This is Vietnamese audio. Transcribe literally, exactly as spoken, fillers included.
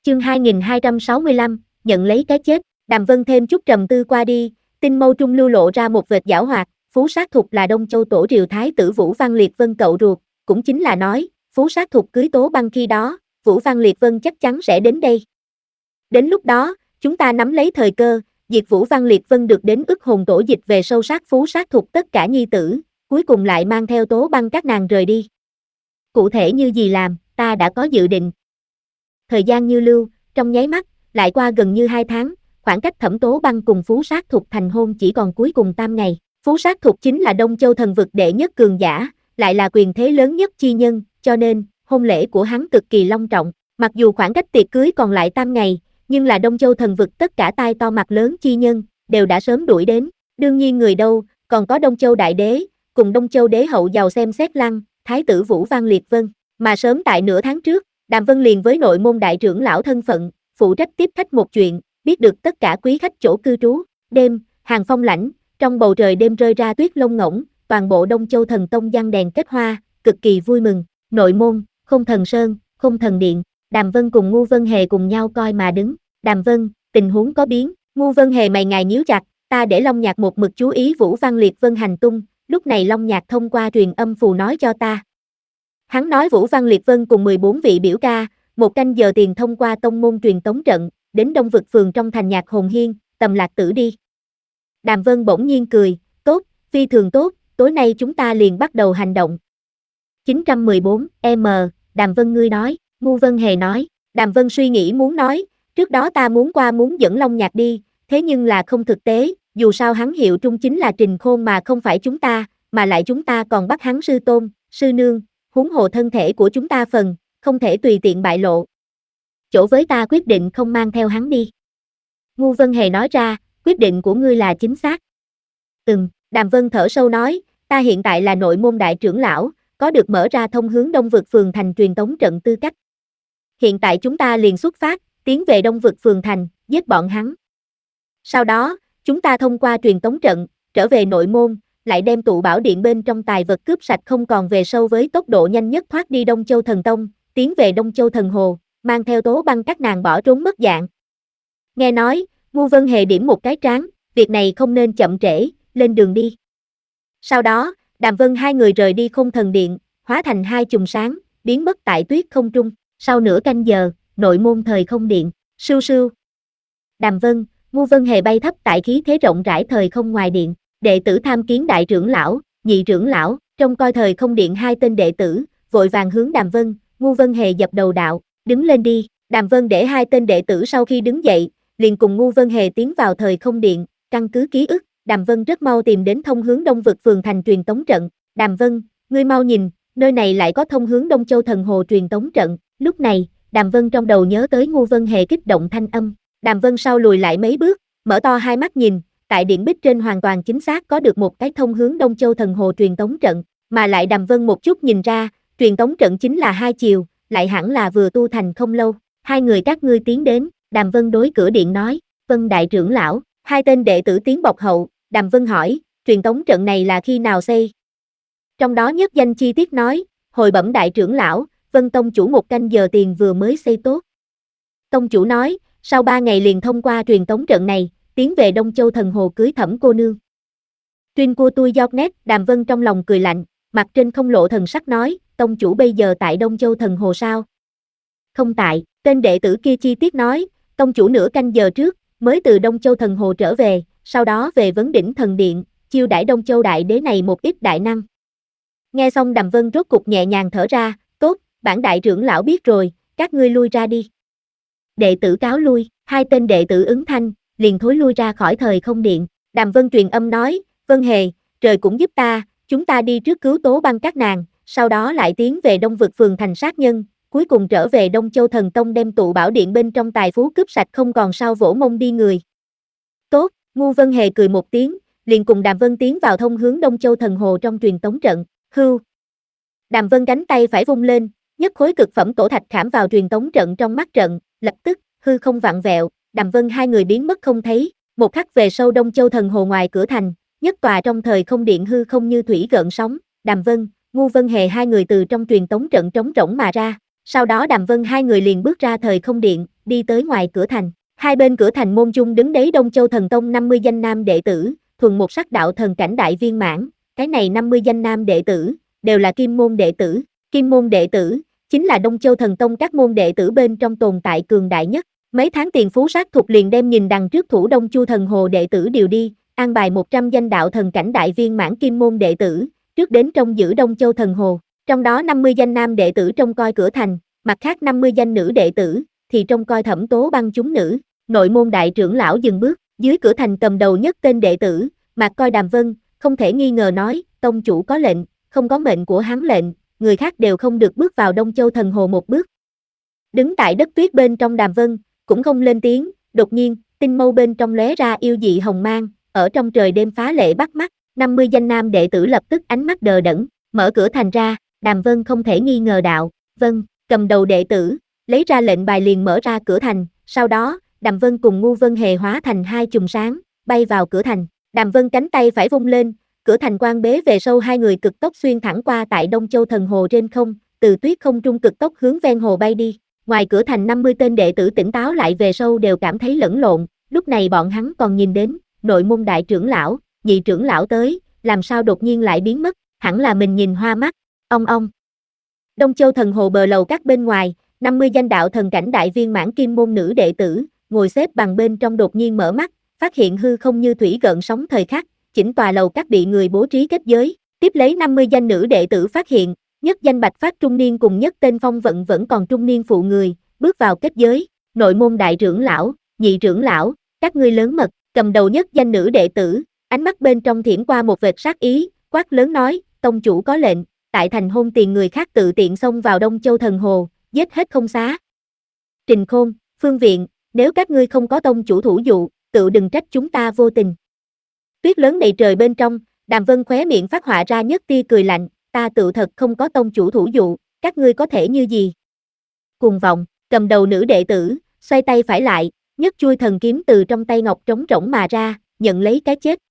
Chương hai nghìn hai trăm sáu mươi lăm, nhận lấy cái chết. Đàm Vân thêm chút trầm tư qua đi, tinh mâu trung lưu lộ ra một vệt giảo hoạt. Phú sát thục là Đông Châu tổ triều thái tử Vũ Văn Liệt Vân cậu ruột, cũng chính là nói, Phú sát thục cưới Tố Băng khi đó, Vũ Văn Liệt Vân chắc chắn sẽ đến đây. Đến lúc đó, chúng ta nắm lấy thời cơ, diệt Vũ Văn Liệt Vân được đến ức hồn tổ dịch về sâu sát Phú sát thục tất cả nhi tử, cuối cùng lại mang theo Tố Băng các nàng rời đi. Cụ thể như gì làm, ta đã có dự định. Thời gian như lưu, trong nháy mắt, lại qua gần như hai tháng, khoảng cách Thẩm Tố Băng cùng Phú sát thục thành hôn chỉ còn cuối cùng tam ngày. Phú sát thục chính là Đông Châu thần vực đệ nhất cường giả, lại là quyền thế lớn nhất chi nhân, cho nên, hôn lễ của hắn cực kỳ long trọng. Mặc dù khoảng cách tiệc cưới còn lại tam ngày, nhưng là Đông Châu thần vực tất cả tai to mặt lớn chi nhân, đều đã sớm đuổi đến. Đương nhiên người đâu, còn có Đông Châu đại đế, cùng Đông Châu đế hậu giàu xem xét lăng, thái tử Vũ Văn Liệt Vân. Mà sớm tại nửa tháng trước, Đàm Vân liền với nội môn đại trưởng lão thân phận, phụ trách tiếp khách một chuyện, biết được tất cả quý khách chỗ cư trú. Đêm, hàng phong lãnh, trong bầu trời đêm rơi ra tuyết lông ngỗng, toàn bộ Đông Châu thần tông giăng đèn kết hoa, cực kỳ vui mừng. Nội môn, Không Thần Sơn, Không Thần Điện, Đàm Vân cùng Ngu Vân Hề cùng nhau coi mà đứng. Đàm Vân, tình huống có biến. Ngu Vân Hề mày ngài nhíu chặt, ta để Long Nhạc một mực chú ý Vũ Văn Liệt Vân hành tung, lúc này Long Nhạc thông qua truyền âm phù nói cho ta. Hắn nói Vũ Văn Liệt Vân cùng mười bốn vị biểu ca, một canh giờ tiền thông qua tông môn truyền tống trận, đến Đông Vực phường trong thành Nhạc Hồn Hiên, tầm Lạc Tử đi. Đàm Vân bỗng nhiên cười, tốt, phi thường tốt, tối nay chúng ta liền bắt đầu hành động. chín trăm mười bốn, em, Đàm Vân ngươi nói, Ngu Vân Hề nói, Đàm Vân suy nghĩ muốn nói, trước đó ta muốn qua muốn dẫn Long Nhạc đi, thế nhưng là không thực tế, dù sao hắn hiệu trung chính là Trình Khôn mà không phải chúng ta, mà lại chúng ta còn bắt hắn sư tôn, sư nương, huống hồ thân thể của chúng ta phần, không thể tùy tiện bại lộ. Chỗ với ta quyết định không mang theo hắn đi. Ngu Vân Hề nói ra, quyết định của ngươi là chính xác. Ừm, Đàm Vân thở sâu nói, ta hiện tại là nội môn đại trưởng lão, có được mở ra thông hướng Đông Vực phường thành truyền tống trận tư cách. Hiện tại chúng ta liền xuất phát, tiến về Đông Vực phường thành, giết bọn hắn. Sau đó, chúng ta thông qua truyền tống trận, trở về nội môn, lại đem tụ bảo điện bên trong tài vật cướp sạch không còn về sâu với tốc độ nhanh nhất thoát đi Đông Châu thần tông, tiến về Đông Châu thần hồ, mang theo Tố Băng các nàng bỏ trốn mất dạng. Nghe nói, Ngu Vân Hề điểm một cái trán, việc này không nên chậm trễ, lên đường đi. Sau đó, Đàm Vân hai người rời đi Không Thần Điện, hóa thành hai chùm sáng, biến mất tại tuyết không trung. Sau nửa canh giờ, nội môn thời không điện, sưu sưu. Đàm Vân, Ngu Vân Hề bay thấp tại khí thế rộng rãi thời không ngoài điện, đệ tử tham kiến đại trưởng lão, nhị trưởng lão, trông coi thời không điện hai tên đệ tử, vội vàng hướng Đàm Vân, Ngu Vân Hề dập đầu đạo, đứng lên đi. Đàm Vân để hai tên đệ tử sau khi đứng dậy, liền cùng Ngu Vân Hề tiến vào thời không điện, căn cứ ký ức, Đàm Vân rất mau tìm đến thông hướng Đông Vực phường thành truyền tống trận. Đàm Vân, ngươi mau nhìn, nơi này lại có thông hướng Đông Châu thần hồ truyền tống trận. Lúc này, Đàm Vân trong đầu nhớ tới Ngu Vân Hề kích động thanh âm. Đàm Vân sau lùi lại mấy bước, mở to hai mắt nhìn, tại điện bích trên hoàn toàn chính xác có được một cái thông hướng Đông Châu thần hồ truyền tống trận, mà lại Đàm Vân một chút nhìn ra, truyền tống trận chính là hai chiều, lại hẳn là vừa tu thành không lâu. Hai người các ngươi tiến đến, Đàm Vân đối cửa điện nói, vân đại trưởng lão. Hai tên đệ tử tiến bọc hậu, Đàm Vân hỏi, truyền tống trận này là khi nào xây? Trong đó nhất danh chi tiết nói, hồi bẩm đại trưởng lão, Vân tông chủ một canh giờ tiền vừa mới xây tốt. Tông chủ nói, sau ba ngày liền thông qua truyền tống trận này, tiến về Đông Châu thần hồ cưới Thẩm cô nương. Tuyên cua tui giọt nét, Đàm Vân trong lòng cười lạnh, mặt trên không lộ thần sắc nói, tông chủ bây giờ tại Đông Châu thần hồ sao? Không tại, tên đệ tử kia chi tiết nói, tông chủ nửa canh giờ trước, mới từ Đông Châu thần hồ trở về, sau đó về vấn đỉnh thần điện, chiêu đãi Đông Châu đại đế này một ít đại năng. Nghe xong Đàm Vân rốt cục nhẹ nhàng thở ra, tốt, bản đại trưởng lão biết rồi, các ngươi lui ra đi. Đệ tử cáo lui, hai tên đệ tử ứng thanh, liền thối lui ra khỏi thời không điện. Đàm Vân truyền âm nói, Vân Hề, trời cũng giúp ta, chúng ta đi trước cứu Tố Băng các nàng, sau đó lại tiến về Đông Vực phường thành sát nhân, cuối cùng trở về Đông Châu thần tông đem tụ bảo điện bên trong tài phú cướp sạch không còn sao vỗ mông đi người. Tốt, Ngu Vân Hề cười một tiếng, liền cùng Đàm Vân tiến vào thông hướng Đông Châu thần hồ trong truyền tống trận. Hưu. Đàm Vân cánh tay phải vung lên, nhất khối cực phẩm tổ thạch khảm vào truyền tống trận trong mắt trận, lập tức, hư không vặn vẹo, Đàm Vân hai người biến mất không thấy. Một khắc về sau Đông Châu thần hồ ngoài cửa thành, nhất tòa trong thời không điện hư không như thủy gợn sóng, Đàm Vân, Ngu Vân Hề hai người từ trong truyền tống trận trống rỗng mà ra. Sau đó Đàm Vân hai người liền bước ra thời không điện, đi tới ngoài cửa thành. Hai bên cửa thành môn trung đứng đấy Đông Châu Thần Tông năm mươi danh nam đệ tử, thuần một sắc đạo thần cảnh đại viên mãn, cái này năm mươi danh nam đệ tử, đều là kim môn đệ tử. Kim môn đệ tử, chính là Đông Châu Thần Tông các môn đệ tử bên trong tồn tại cường đại nhất. Mấy tháng tiền Phú Sát Thục liền đem nhìn đằng trước thủ Đông Chu Thần Hồ đệ tử điều đi, an bài một trăm danh đạo thần cảnh đại viên mãn kim môn đệ tử, trước đến trông giữ Đông Châu Thần Hồ. Trong đó năm mươi danh nam đệ tử trông coi cửa thành, mặt khác năm mươi danh nữ đệ tử, thì trông coi Thẩm Tố Băng chúng nữ. Nội môn đại trưởng lão dừng bước, dưới cửa thành cầm đầu nhất tên đệ tử, Mạc Coi Đàm Vân, không thể nghi ngờ nói, tông chủ có lệnh, không có mệnh của hắn lệnh, người khác đều không được bước vào Đông Châu Thần Hồ một bước. Đứng tại đất tuyết bên trong Đàm Vân, cũng không lên tiếng, đột nhiên, tinh mâu bên trong lóe ra yêu dị hồng mang, ở trong trời đêm phá lệ bắt mắt, năm mươi danh nam đệ tử lập tức ánh mắt đờ đẫn, mở cửa thành ra, Đàm Vân không thể nghi ngờ đạo, vâng, cầm đầu đệ tử, lấy ra lệnh bài liền mở ra cửa thành, sau đó, Đàm Vân cùng Ngu Vân Hề hóa thành hai chùm sáng, bay vào cửa thành, Đàm Vân cánh tay phải vung lên, cửa thành quan bế về sau hai người cực tốc xuyên thẳng qua tại Đông Châu Thần Hồ trên không, từ tuyết không trung cực tốc hướng ven hồ bay đi. Ngoài cửa thành năm mươi tên đệ tử tỉnh táo lại về sau đều cảm thấy lẫn lộn, lúc này bọn hắn còn nhìn đến, nội môn đại trưởng lão, nhị trưởng lão tới, làm sao đột nhiên lại biến mất, hẳn là mình nhìn hoa mắt, ong ong. Đông Châu Thần Hồ bờ lầu các bên ngoài, năm mươi danh đạo thần cảnh đại viên mãn kim môn nữ đệ tử, ngồi xếp bằng bên trong đột nhiên mở mắt, phát hiện hư không như thủy gợn sóng thời khắc, chỉnh tòa lầu các bị người bố trí kết giới, tiếp lấy năm mươi danh nữ đệ tử phát hiện, nhất danh bạch phát trung niên cùng nhất tên phong vận vẫn còn trung niên phụ người, bước vào kết giới, nội môn đại trưởng lão, nhị trưởng lão, các ngươi lớn mật, cầm đầu nhất danh nữ đệ tử, ánh mắt bên trong thiểm qua một vệt sát ý, quát lớn nói, tông chủ có lệnh, tại thành hôn tiền người khác tự tiện xông vào Đông Châu Thần Hồ, giết hết không xá. Trình Khôn, Phương Viện, nếu các ngươi không có tông chủ thủ dụ, tự đừng trách chúng ta vô tình. Tuyết lớn đầy trời bên trong, Đàm Vân khóe miệng phát họa ra nhất tia cười lạnh, ta tự thật không có tông chủ thủ dụ, các ngươi có thể như gì? Cuồng vọng, cầm đầu nữ đệ tử, xoay tay phải lại, nhất chui thần kiếm từ trong tay ngọc trống rỗng mà ra, nhận lấy cái chết,